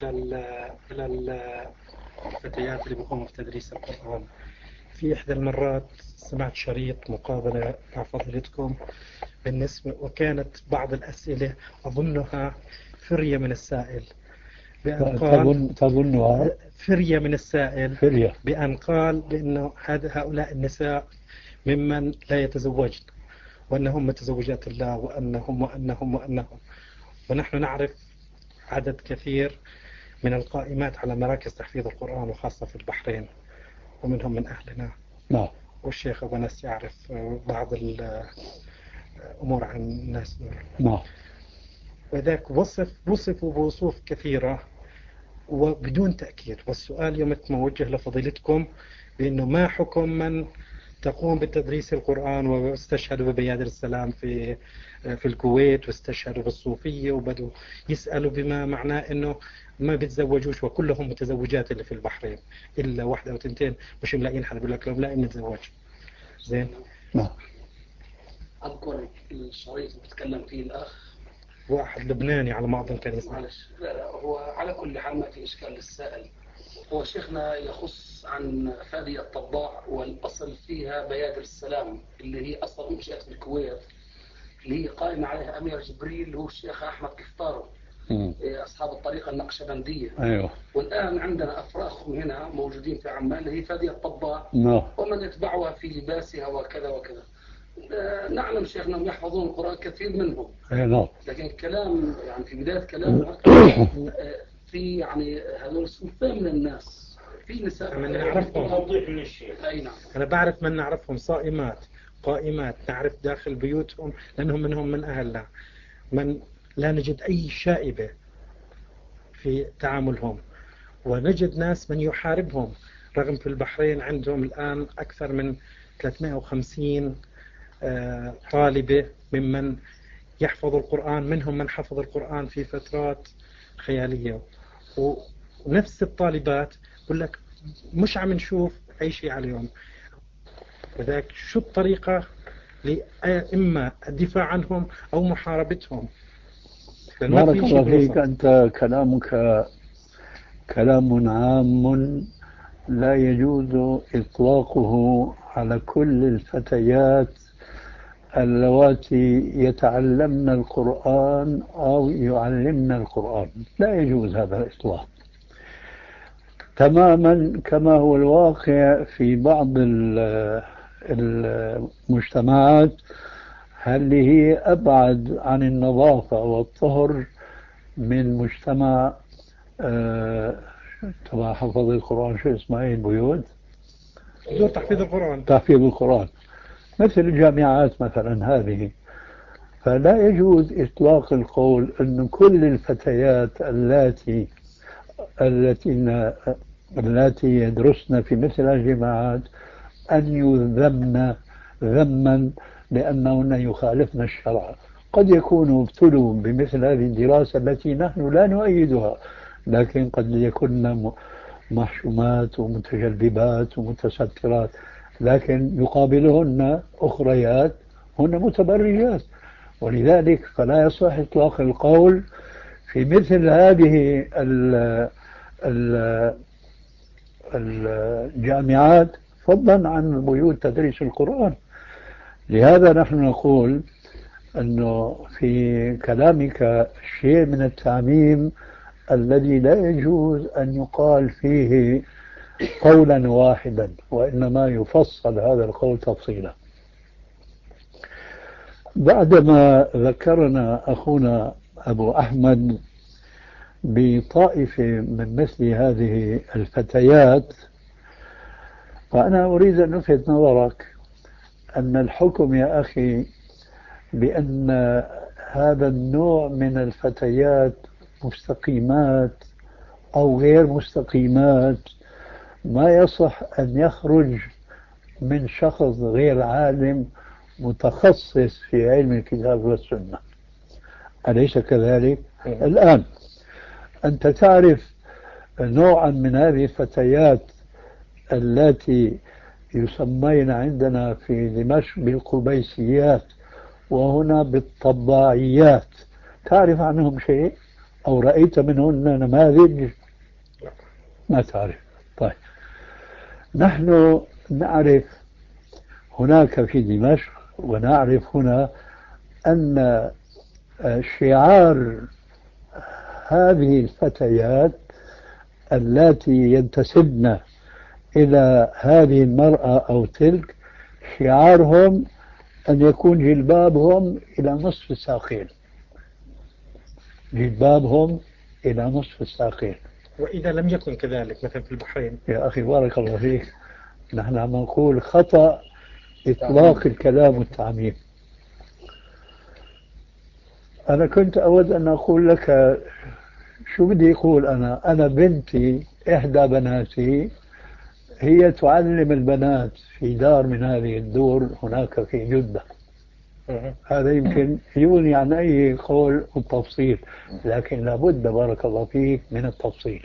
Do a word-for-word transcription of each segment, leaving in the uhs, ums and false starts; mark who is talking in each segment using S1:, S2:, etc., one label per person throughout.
S1: إلى إلى الفتيات اللي بيقوموا في تدريس القرآن. في إحدى المرات سمعت شريط مقابلة مع فضيلتكم بالنسبة، وكانت بعض الأسئلة أظنها فرية من السائل بأن قال
S2: تظنها
S1: فرية من السائل
S2: فرية
S1: بأن قال بأنه هؤلاء النساء ممن لا يتزوجن، وأنهم متزوجات الله، وأنهم وأنهم وأنهم ونحن نعرف عدد كثير من القائمات على مراكز تحفيظ القرآن وخاصة في البحرين، ومنهم من أهلنا.
S2: نعم.
S1: والشيخ أبو نس يعرف بعض الأمور عن الناس دول.
S2: نعم.
S1: وذاك وصف وصفوا بوصوف كثيرة وبدون تأكيد. والسؤال يوم موجه لفضيلتكم بأنه ما حكم من تقوم بتدريس القرآن واستشهدوا ببيادر السلام في في الكويت، واستشهدوا بالصوفية، وبدوا يسألوا بما معناه أنه ما بيتزوجوش وكلهم متزوجات اللي في البحرين إلا واحدة أو تنتين مش ملاقين حدا، بيقول لك لو ملاقين نتزوج. زين.
S2: نعم.
S3: أذكر الشريط اللي بتكلم فيه الأخ
S1: واحد لبناني على ما أظن كان يسمع.
S3: معلش، هو على كل حال ما في إشكال للسائل. هو شيخنا يخص عن فادي الطباع، والأصل فيها بيادر السلام اللي هي أصلا انشأت في الكويت، اللي هي قائمة عليها أمير جبريل اللي هو الشيخ أحمد كفتارو، أصحاب الطريقة النقشبندية.
S2: أيوه.
S3: والآن عندنا أفراخهم هنا موجودين في عمان اللي هي فادي الطباع.
S2: نعم.
S3: ومن يتبعها في لباسها وكذا وكذا. نعلم شيخنا أنهم يحفظون القرآن كثير منهم.
S2: نعم.
S3: لكن الكلام يعني في بداية كلامه في يعني هذول صنفين من الناس، في نساء
S1: من نعرفهم.
S4: توضيح من الشيخ.
S3: أي نعم.
S1: أنا بعرف من نعرفهم صائمات قائمات، نعرف داخل بيوتهم لأنهم منهم من أهلنا، من لا نجد أي شائبة في تعاملهم، ونجد ناس من يحاربهم. رغم في البحرين عندهم الآن أكثر من ثلاثمائة وخمسين طالبة ممن يحفظ القرآن، منهم من حفظ القرآن في فترات خيالية، ونفس الطالبات يقول لك مش عم نشوف أي شيء عليهم. وذلك شو الطريقة لإما الدفاع عنهم أو محاربتهم؟
S2: بارك الله فيك. أنت كلامك كلام عام لا يجوز إطلاقه على كل الفتيات اللواتي يتعلمن القرآن أو يعلمن القرآن، لا يجوز هذا الإطلاق تماما، كما هو الواقع في بعض المجتمعات اللي هي أبعد عن النظافة والطهر من مجتمع آه تبع حفظ القرآن. شو اسمه هي البيوت؟
S1: دور تحفيظ القرآن.
S2: تحفيظ القرآن مثل الجامعات مثلا هذه. فلا يجوز إطلاق القول أن كل الفتيات اللاتي التي التي يدرسن في مثل الجامعات أن يذمن ذما لأنهن يخالفن الشرع. قد يكونوا ابتلوا بمثل هذه الدراسة التي نحن لا نؤيدها، لكن قد يكون محشومات ومتجلبات ومتسترات، لكن يقابلهن أخريات هن متبرجات. ولذلك فلا يصح إطلاق القول في مثل هذه الجامعات فضلا عن بيوت تدريس القرآن. لهذا نحن نقول أنه في كلامك شيء من التعميم الذي لا يجوز أن يقال فيه قولا واحدا، وإنما يفصل هذا القول تفصيلا. بعدما ذكرنا أخونا أبو أحمد بطائفة من مثل هذه الفتيات، فأنا أريد أن ألفت نظرك أن الحكم يا أخي بأن هذا النوع من الفتيات مستقيمات أو غير مستقيمات ما يصح أن يخرج من شخص غير عالم متخصص في علم الكتاب والسنة. أليس كذلك؟ الآن أنت تعرف نوعا من هذه الفتيات التي يسمين عندنا في دمشق بالقبيسيات وهنا بالطباعيات، تعرف عنهم شيء؟ أو رأيت منهن نماذج؟ ما تعرف. طيب، نحن نعرف هناك في دمشق، ونعرف هنا أن شعار هذه الفتيات اللاتي ينتسبن إلى هذه المرأة أو تلك، شعارهم أن يكون جلبابهم إلى نصف الساقين، جلبابهم إلى نصف الساقين.
S1: وإذا لم يكن كذلك مثلا في البحرين؟
S2: يا أخي بارك الله فيك، نحن عم نقول خطأ إطلاق الكلام والتعميم. أنا كنت أود أن أقول لك شو بدي أقول. أنا أنا بنتي إحدى بناتي هي تعلم البنات في دار من هذه الدور هناك في جدة. هذا يمكن يغني عن أي قول والتفصيل، لكن لابد بارك الله فيك من التفصيل.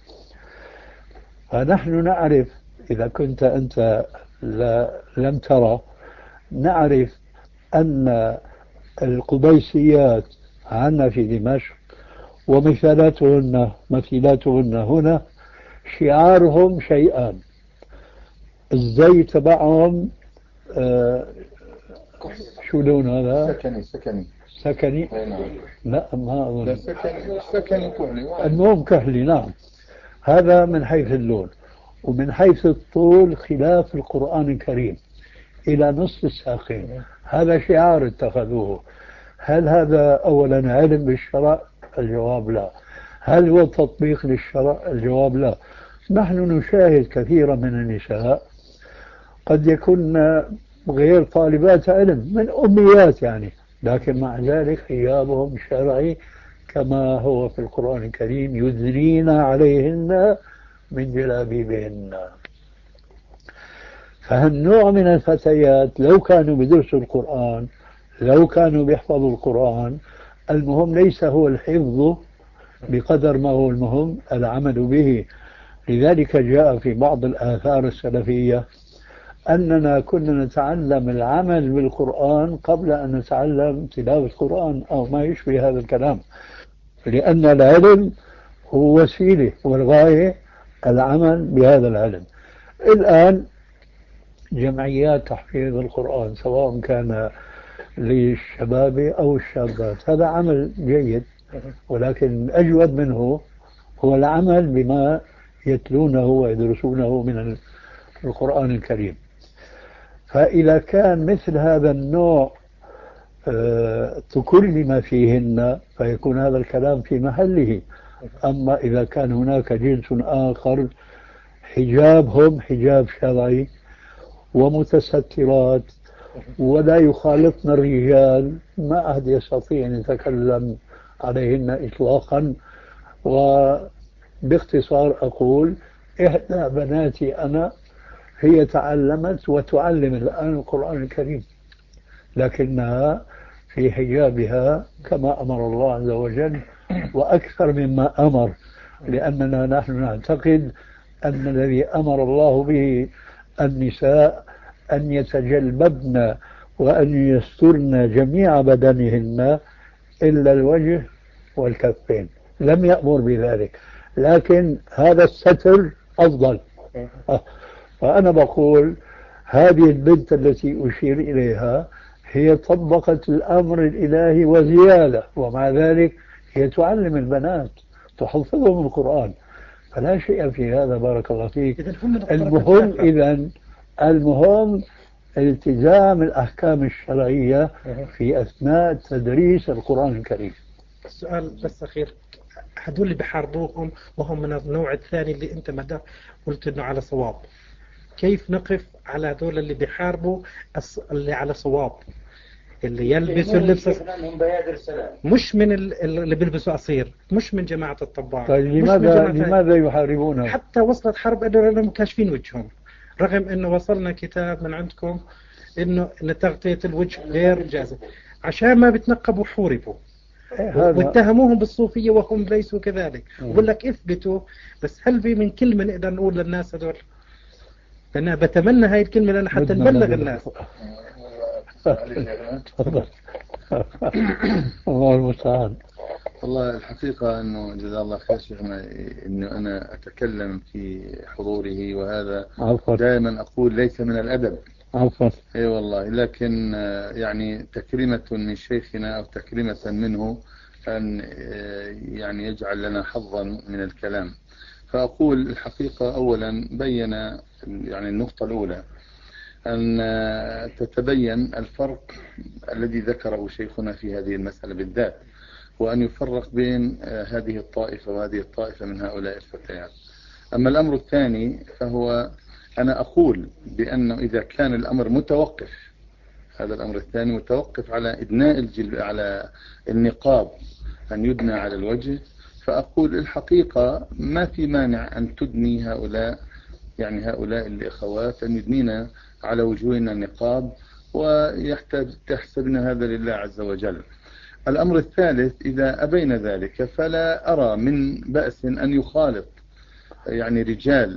S2: فنحن نعرف، إذا كنت أنت لم ترى، نعرف أن القبيسيات عندنا في دمشق ومثالاتهن مثيلاتهن هنا شعارهم شيئان. الزي تبعهم آه شو لون هذا؟
S4: سكني سكني
S2: سكني؟ لا ما أظن.
S4: لا سكني سكني كحلي.
S2: المهم كحلي، نعم. هذا من حيث اللون، ومن حيث الطول خلاف القرآن الكريم إلى نصف الساقين. هذا شعار اتخذوه. هل هذا أولا علم بالشرع؟ الجواب لا. هل هو تطبيق للشرع؟ الجواب لا. نحن نشاهد كثيرا من النساء قد يكون غير طالبات علم، من أميات يعني، لكن مع ذلك حجابهم شرعي كما هو في القرآن الكريم: يدنين عليهن من جلابيبهن. فهالنوع من الفتيات لو كانوا بدرسوا القرآن، لو كانوا بيحفظوا القرآن، المهم ليس هو الحفظ بقدر ما هو المهم العمل به. لذلك جاء في بعض الآثار السلفية أننا كنا نتعلم العمل بالقرآن قبل أن نتعلم تلاوة القرآن أو ما يشبه هذا الكلام، لأن العلم هو وسيلة والغاية العمل بهذا العلم. الآن جمعيات تحفيظ القرآن سواء كان للشباب أو الشابات، هذا عمل جيد، ولكن أجود منه هو العمل بما يتلونه ويدرسونه من القرآن الكريم. فإذا كان مثل هذا النوع تكلم فيهن فيكون هذا الكلام في محله. أما إذا كان هناك جنس آخر حجابهم حجاب شرعي ومتسترات ولا يخالطن الرجال، ما أحد يستطيع أن يتكلم عليهن إطلاقا. وباختصار أقول إحدى بناتي أنا هي تعلمت وتعلم الآن القرآن الكريم، لكنها في حجابها كما أمر الله عز وجل وأكثر مما أمر، لأننا نحن نعتقد أن الذي أمر الله به النساء أن يتجلببن وأن يسترن جميع بدنهن إلا الوجه والكفين، لم يأمر بذلك، لكن هذا الستر أفضل. فأنا بقول هذه البنت التي أشير إليها هي طبقت الأمر الإلهي وزيادة، ومع ذلك هي تعلم البنات تحفظهم القرآن، فلا شيء في هذا بارك الله فيك. المهم إذن المهم التزام الأحكام الشرعية في أثناء تدريس القرآن الكريم.
S1: السؤال بس أخير، هدول اللي بحاربوهم وهم من النوع الثاني اللي أنت مدى قلت إنه على صواب، كيف نقف على هذول اللي بيحاربوا اللي على صواب، اللي يلبسوا اللبس مش من اللي بيلبسوا قصير، مش من جماعة الطباع؟
S2: طيب لماذا لماذا يحاربونه؟
S1: حتى وصلت حرب انه لانهم كاشفين وجههم، رغم انه وصلنا كتاب من عندكم انه ان تغطية الوجه غير جازم، عشان ما بتنقبوا حوربوا واتهموهم بالصوفية وهم ليسوا كذلك. وبقول لك اثبتوا، بس هل في من كلمة نقدر نقول للناس هذول؟ أنا بتمنى هاي الكلمة لأن حتى نبلغ الناس.
S2: الله المستعان.
S4: والله الحقيقة أنه جزاه الله خير شيخنا أنه أنا أتكلم في حضوره، وهذا
S2: عفوا
S4: دائما أقول ليس من الأدب.
S2: عفوا.
S4: اي والله، لكن يعني تكريمة من شيخنا أو تكريمة منه أن يعني يجعل لنا حظا من الكلام. فأقول الحقيقة أولا بين يعني النقطة الأولى أن تتبين الفرق الذي ذكره شيخنا في هذه المسألة بالذات، وأن يفرق بين هذه الطائفة وهذه الطائفة من هؤلاء الفتيات. أما الأمر الثاني فهو أنا أقول بأنه إذا كان الأمر متوقف، هذا الأمر الثاني متوقف على إدناء الجلب على النقاب، أن يدنى على الوجه، فأقول الحقيقة ما في مانع أن تدني هؤلاء يعني هؤلاء الأخوات أن يدنينا على وجوهنا النقاب، ويحتاج تحسبنا هذا لله عز وجل. الأمر الثالث إذا أبين ذلك فلا أرى من بأس أن يخالط يعني رجال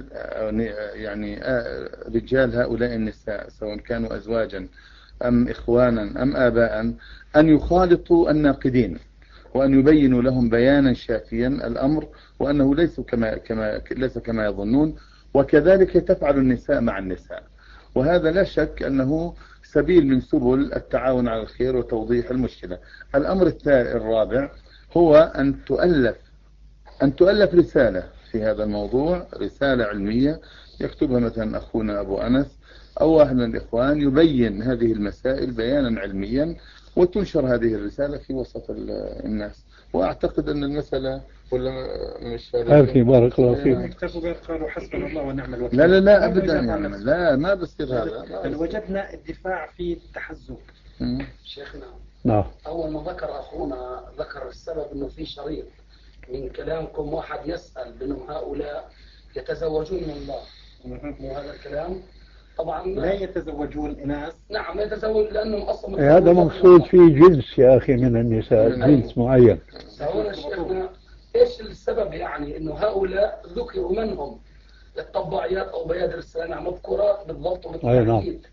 S4: يعني رجال هؤلاء النساء سواء كانوا أزواجا أم إخوانا أم آباء أن يخالطوا الناقدين، وأن يبينوا لهم بيانا شافيا الأمر، وأنه ليس كما كما ليس كما يظنون. وكذلك تفعل النساء مع النساء، وهذا لا شك أنه سبيل من سبل التعاون على الخير وتوضيح المشكلة. الأمر الرابع هو أن تؤلف أن تؤلف رسالة في هذا الموضوع، رسالة علمية يكتبها مثلا أخونا أبو أنس أو واحد من الإخوان يبين هذه المسائل بيانا علميا، وتنشر هذه الرسالة في وسط الناس. وأعتقد أن المسألة ولا مش
S2: عافية بارك الله فيك.
S1: يكتفوا قالوا حسبنا الله ونعم الوكيل.
S4: لا لا لا أبدا يعني لا ما بصير هذا.
S1: وجدنا الدفاع في التحزب.
S3: شيخنا
S2: نعم.
S3: أول ما ذكر أخونا ذكر السبب أنه في شريط من كلامكم واحد يسأل بأنهم هؤلاء يتزوجون من الله، مو هذا الكلام؟ طبعا
S1: لا يتزوجون إناث.
S3: نعم يتزوج لأنهم أصلا
S2: هذا مقصود فيه جنس يا أخي من النساء، جنس معين.
S3: سأقول شيخنا إيش السبب يعني أنه هؤلاء ذكروا منهم الطباعيات أو بيادر السلامة مذكورات بالضبط وبالتحديد.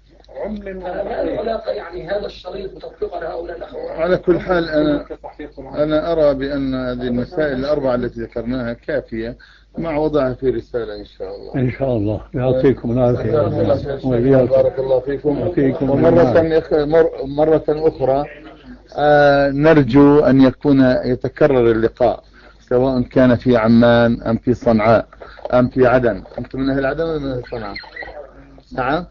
S3: ما العلاقة يعني هذا الشريط بتطبيق على هؤلاء الأخوات؟
S4: على كل حال أنا أنا أرى بأن هذه المسائل الأربعة التي ذكرناها كافية مع وضعها في رسالة إن شاء الله.
S2: إن شاء الله يعطيكم العافية.
S4: بارك الله فيكم. ومرة مرة أخرى آه نرجو أن يكون يتكرر اللقاء سواء كان في عمان أم في صنعاء أم في عدن. أنتم من أهل عدن ولا من أهل صنعاء؟ نعم.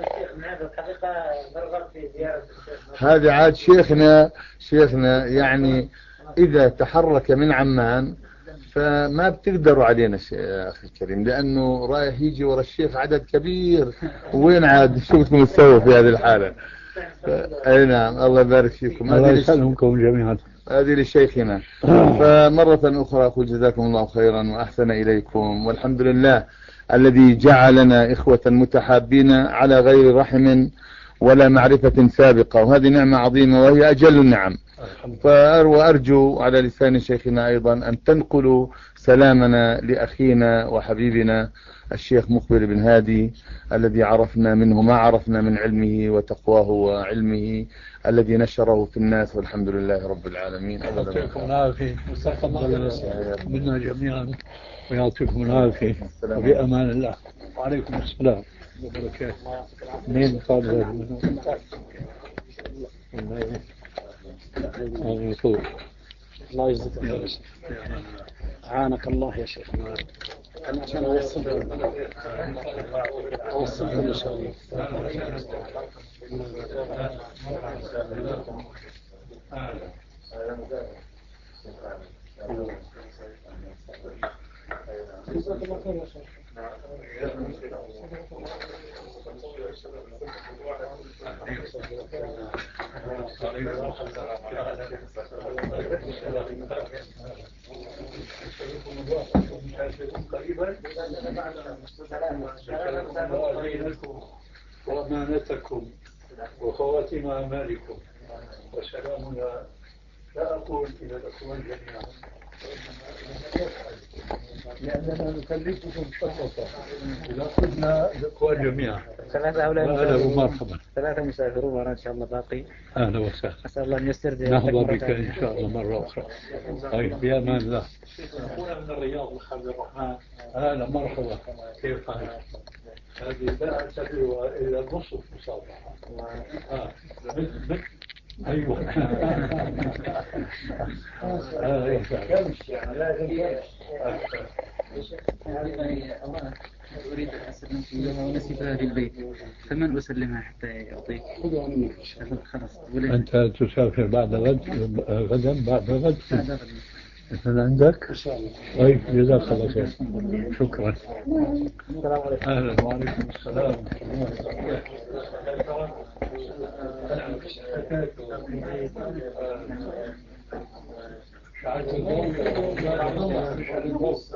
S4: هذا عاد شيخنا شيخنا يعني إذا تحرك من عمان فما بتقدروا علينا يا أخي الكريم، لأنه رايح يجي ورا الشيخ عدد كبير، وين عاد شو بدكم تسووا في هذه الحالة؟ أي نعم الله يبارك فيكم.
S2: الله يسلمكم جميعا.
S4: هذه لشيخنا. فمرة أخرى أقول جزاكم الله خيرا وأحسن إليكم، والحمد لله الذي جعلنا إخوة متحابين على غير رحم ولا معرفة سابقة، وهذه نعمة عظيمة وهي أجل النعم. وأرجو على لسان شيخنا أيضا أن تنقلوا سلامنا لأخينا وحبيبنا الشيخ مقبل بن هادي الذي عرفنا منه ما عرفنا من علمه وتقواه وعلمه الذي نشره في الناس، والحمد لله رب العالمين.
S2: يعطيكم العافية وتقبل منا جميعا ويعطيكم العافية وبأمان الله. وعليكم السلام وبركاته. مين قال
S3: الله يجزيك خير. عانك الله يا شيخ. أنا عشان أوصل أوصل إن شاء الله.
S2: وأمانتكم وخواتم أعمالكم وسلامنا لا أقول إلى الأخوان جميعا لأننا نكلفكم قصصا إذا قلنا الإخوة جميعا.
S5: ثلاثة أولاد
S2: أهلا ومرحبا.
S5: ثلاثة مسافرون ورانا إن شاء الله باقي.
S2: أهلا وسهلا.
S5: أسأل الله أن يسترجع.
S2: نحظى بك إن شاء الله مرة أخرى. طيب في أمان الله.
S1: أخونا من الرياض محمد الرحمن.
S2: أهلا مرحبا. كيف حالك؟ هذه لا تدعو إلى نصف مصابحة. آه. أيوة.
S5: أريد أن أسلمها ونسيبها في البيت، فمن أسلمها حتى يعطيك؟ خلاص.
S2: أنت تسافر بعد غد غدا بعد غد؟
S5: بعد غد.
S2: من عندك؟ إن شاء الله. طيب جزاك الله خير. شكرا.
S5: السلام عليكم.
S2: أهلا وعليكم السلام. شعرت